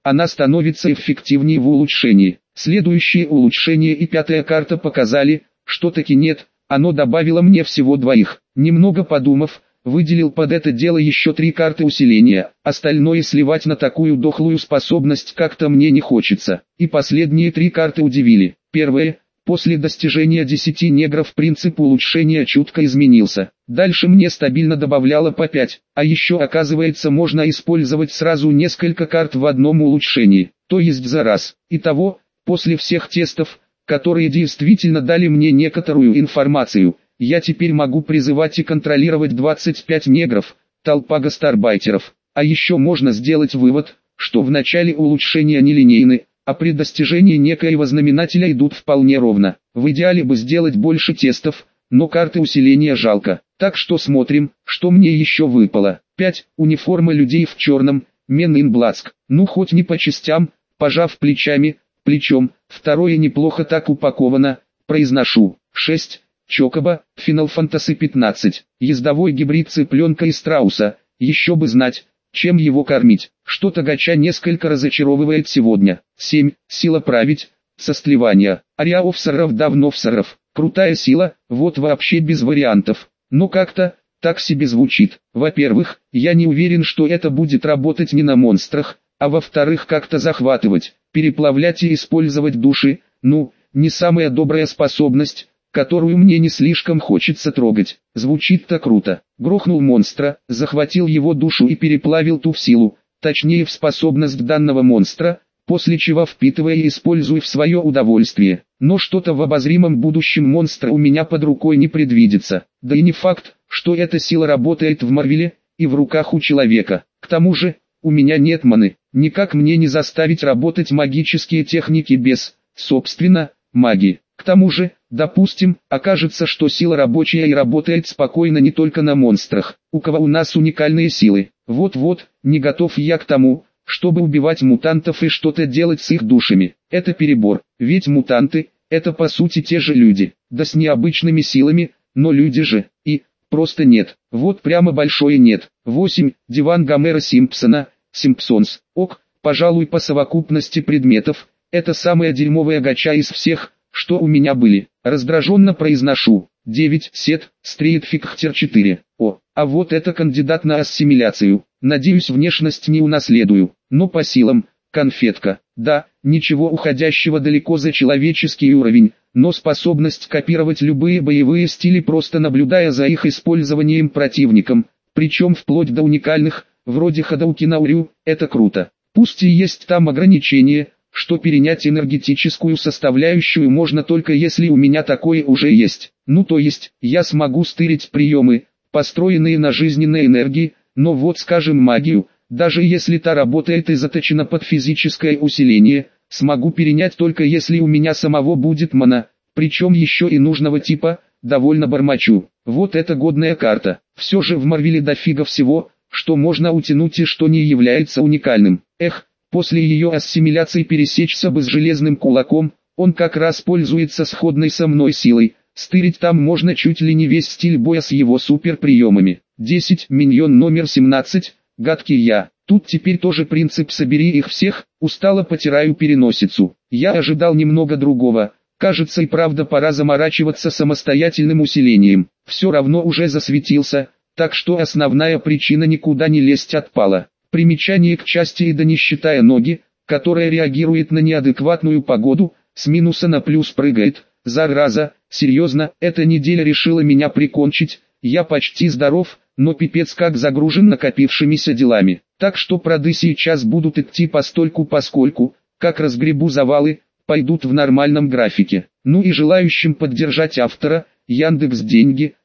она становится эффективнее в улучшении. Следующие улучшения и пятая карта показали, что таки нет, оно добавило мне всего двоих. Немного подумав, выделил под это дело еще 3 карты усиления, остальное сливать на такую дохлую способность как-то мне не хочется. И последние 3 карты удивили. Первое. После достижения 10 негров принцип улучшения чутко изменился. Дальше мне стабильно добавляло по 5, а еще оказывается можно использовать сразу несколько карт в одном улучшении, то есть за раз. Итого, после всех тестов, которые действительно дали мне некоторую информацию, я теперь могу призывать и контролировать 25 негров, толпа гастарбайтеров. А еще можно сделать вывод, что в начале улучшения нелинейны, а при достижении некоего знаменателя идут вполне ровно. В идеале бы сделать больше тестов, но карты усиления жалко. Так что смотрим, что мне еще выпало. 5. Униформа людей в черном, Men in Black. Ну хоть не по частям, пожав плечом. Второе неплохо так упаковано, произношу. 6. Чокоба, Final Fantasy 15. Ездовой гибрид цыпленка и страуса. Еще бы знать, чем его кормить. Что-то гача несколько разочаровывает сегодня. 7. Сила править, состливание. Ариаофсаров давновсаров. Крутая сила, вот вообще без вариантов. Но как-то, так себе звучит. Во-первых, я не уверен, что это будет работать не на монстрах, а во-вторых как-то захватывать, переплавлять и использовать души, не самая добрая способность, которую мне не слишком хочется трогать. Звучит-то круто. Грохнул монстра, захватил его душу и переплавил ту в силу, точнее в способность данного монстра, после чего впитывая и используя в свое удовольствие. Но что-то в обозримом будущем монстра у меня под рукой не предвидится. Да и не факт, что эта сила работает в Марвеле и в руках у человека. К тому же, у меня нет маны. Никак мне не заставить работать магические техники без, собственно, магии. К тому же, допустим, окажется, что сила рабочая и работает спокойно не только на монстрах. У кого у нас уникальные силы. Вот-вот, не готов я к тому, чтобы убивать мутантов и что-то делать с их душами. Это перебор, ведь мутанты – это по сути те же люди, да с необычными силами, но люди же, и просто нет. Вот прямо большое нет. 8. Диван Гомера Симпсона, Симпсонс. Ок, пожалуй по совокупности предметов, это самая дерьмовая гача из всех, что у меня были. Раздраженно произношу. 9. Сет, Стрит Фикхтер 4. А вот это кандидат на ассимиляцию. Надеюсь, внешность не унаследую, но по силам, конфетка. Да, ничего уходящего далеко за человеческий уровень, но способность копировать любые боевые стили, просто наблюдая за их использованием противником, причем вплоть до уникальных, вроде Хадоукина Урю, это круто. Пусть и есть там ограничения, что перенять энергетическую составляющую можно только если у меня такое уже есть. То есть, я смогу стырить приемы, построенные на жизненной энергии, но вот скажем магию, даже если та работает и заточена под физическое усиление, смогу перенять только если у меня самого будет мана, причем еще и нужного типа, довольно бормочу. Вот это годная карта. Все же в Марвеле дофига всего, что можно утянуть и что не является уникальным. После ее ассимиляции пересечься бы с железным кулаком, он как раз пользуется сходной со мной силой, стырить там можно чуть ли не весь стиль боя с его суперприемами. 10. Миньон номер 17, гадкий я. Тут теперь тоже принцип «собери их всех», устало потираю переносицу. Я ожидал немного другого, кажется и правда пора заморачиваться самостоятельным усилением. Все равно уже засветился, так что основная причина никуда не лезть отпала. Примечание к части «да не считая ноги», которая реагирует на неадекватную погоду, с минуса на плюс прыгает. Зараза, серьезно, эта неделя решила меня прикончить, я почти здоров, но пипец как загружен накопившимися делами. Так что проды сейчас будут идти постольку-поскольку, как разгребу завалы, пойдут в нормальном графике. И желающим поддержать автора, Яндекс.Деньги,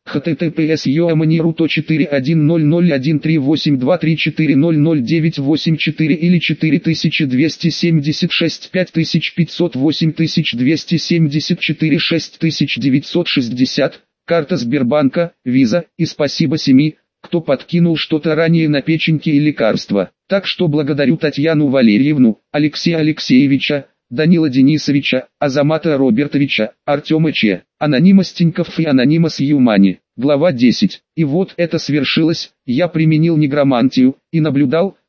https://41001138234000984 или 4276 5508 274 6960, карта Сбербанка, Виза, и спасибо 7, кто подкинул что-то ранее на печеньки и лекарства. Так что благодарю Татьяну Валерьевну, Алексея Алексеевича, Данила Денисовича, Азамата Робертовича, Артема Ч., Анонимас Тиньков и Анонимас Юмани. Глава 10. И вот это свершилось, я применил негромантию, и наблюдал,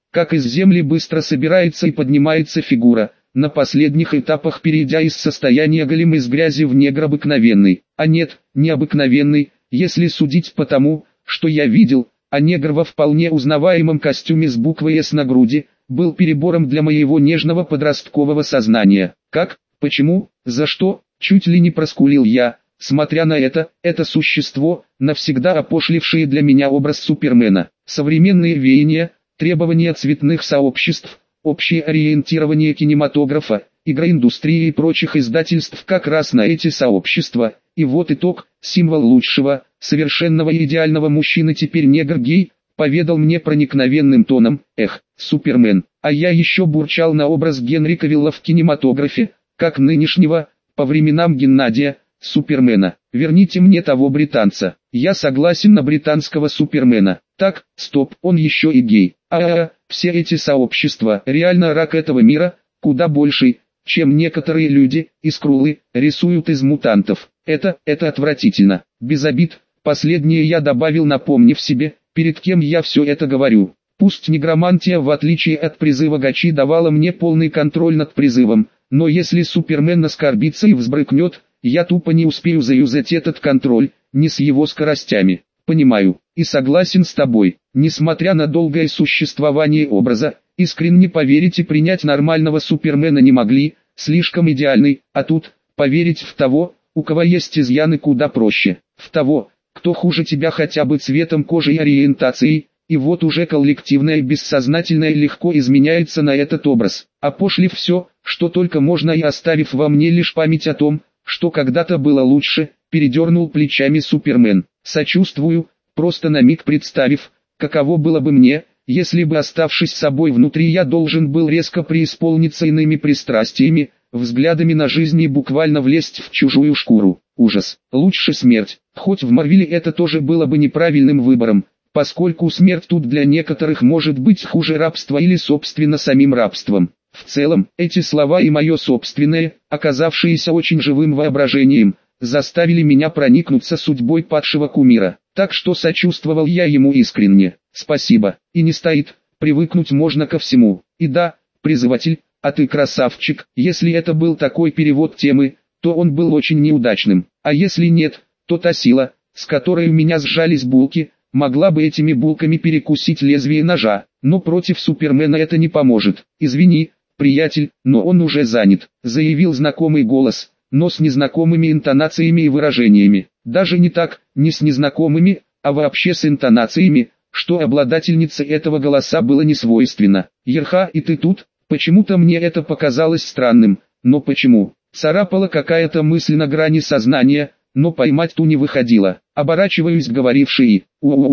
как из земли быстро собирается и поднимается фигура, на последних этапах перейдя из состояния големы из грязи в негр обыкновенный. А нет, необыкновенный, если судить по тому, что я видел, а негр во вполне узнаваемом костюме с буквой «С» на груди, был перебором для моего нежного подросткового сознания. Как, почему, за что, чуть ли не проскулил я, смотря на это существо, навсегда опошлившее для меня образ Супермена. Современные веяния, требования цветных сообществ, общее ориентирование кинематографа, игроиндустрии и прочих издательств как раз на эти сообщества, и вот итог, символ лучшего, совершенного и идеального мужчины теперь негр-гей, поведал мне проникновенным тоном: эх, Супермен, а я еще бурчал на образ Генри Кавилла в кинематографе, как нынешнего, по временам Геннадия, Супермена. Верните мне того британца. Я согласен на британского Супермена. Так, стоп, он еще и гей. Все эти сообщества, реально рак этого мира, куда больший, чем некоторые люди, и скрулы, рисуют из мутантов. Это отвратительно. Без обид, последнее я добавил, напомнив себе, перед кем я все это говорю. Пусть негромантия, в отличие от призыва Гачи, давала мне полный контроль над призывом, но если Супермен оскорбится и взбрыкнет, я тупо не успею заюзать этот контроль, не с его скоростями. Понимаю, и согласен с тобой, несмотря на долгое существование образа, искренне поверить и принять нормального Супермена не могли, слишком идеальный, а тут, поверить в того, у кого есть изъяны, куда проще, в того, кто хуже тебя хотя бы цветом кожи и ориентацией, и вот уже коллективное бессознательное легко изменяется на этот образ, опошлив все, что только можно, и оставив во мне лишь память о том, что когда-то было лучше, передернул плечами Супермен. Сочувствую, просто на миг представив, каково было бы мне, если бы, оставшись собой внутри, я должен был резко преисполниться иными пристрастиями, взглядами на жизнь и буквально влезть в чужую шкуру. Ужас, лучше смерть. Хоть в Марвеле это тоже было бы неправильным выбором, поскольку смерть тут для некоторых может быть хуже рабства или собственно самим рабством. В целом, эти слова и мое собственное, оказавшееся очень живым воображением, заставили меня проникнуться судьбой падшего кумира. Так что сочувствовал я ему искренне. Спасибо. И не стоит, привыкнуть можно ко всему. И да, призыватель, а ты красавчик. Если это был такой перевод темы, то он был очень неудачным. А если нет, то та сила, с которой у меня сжались булки, могла бы этими булками перекусить лезвие ножа. Но против Супермена это не поможет. Извини, приятель, но он уже занят, заявил знакомый голос, но с незнакомыми интонациями и выражениями. Даже не так, не с незнакомыми, а вообще с интонациями, что обладательнице этого голоса было не свойственно. Ерха, и ты тут? Почему-то мне это показалось странным, но почему? Царапала какая-то мысль на грани сознания, но поймать ту не выходило. Оборачиваюсь к говорившей.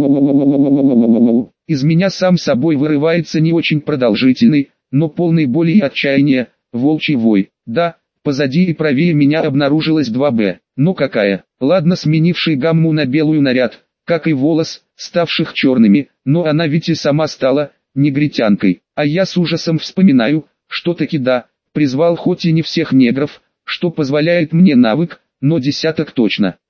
Из меня сам собой вырывается не очень продолжительный, но полный боли и отчаяния, волчий вой. Да, позади и правее меня обнаружилось 2Б. Но какая? Ладно, сменивший гамму на белую наряд, как и волос, ставших черными, но она ведь и сама стала негритянкой. А я с ужасом вспоминаю, что таки да, призвал хоть и не всех негров, что позволяет мне навык, но десяток точно.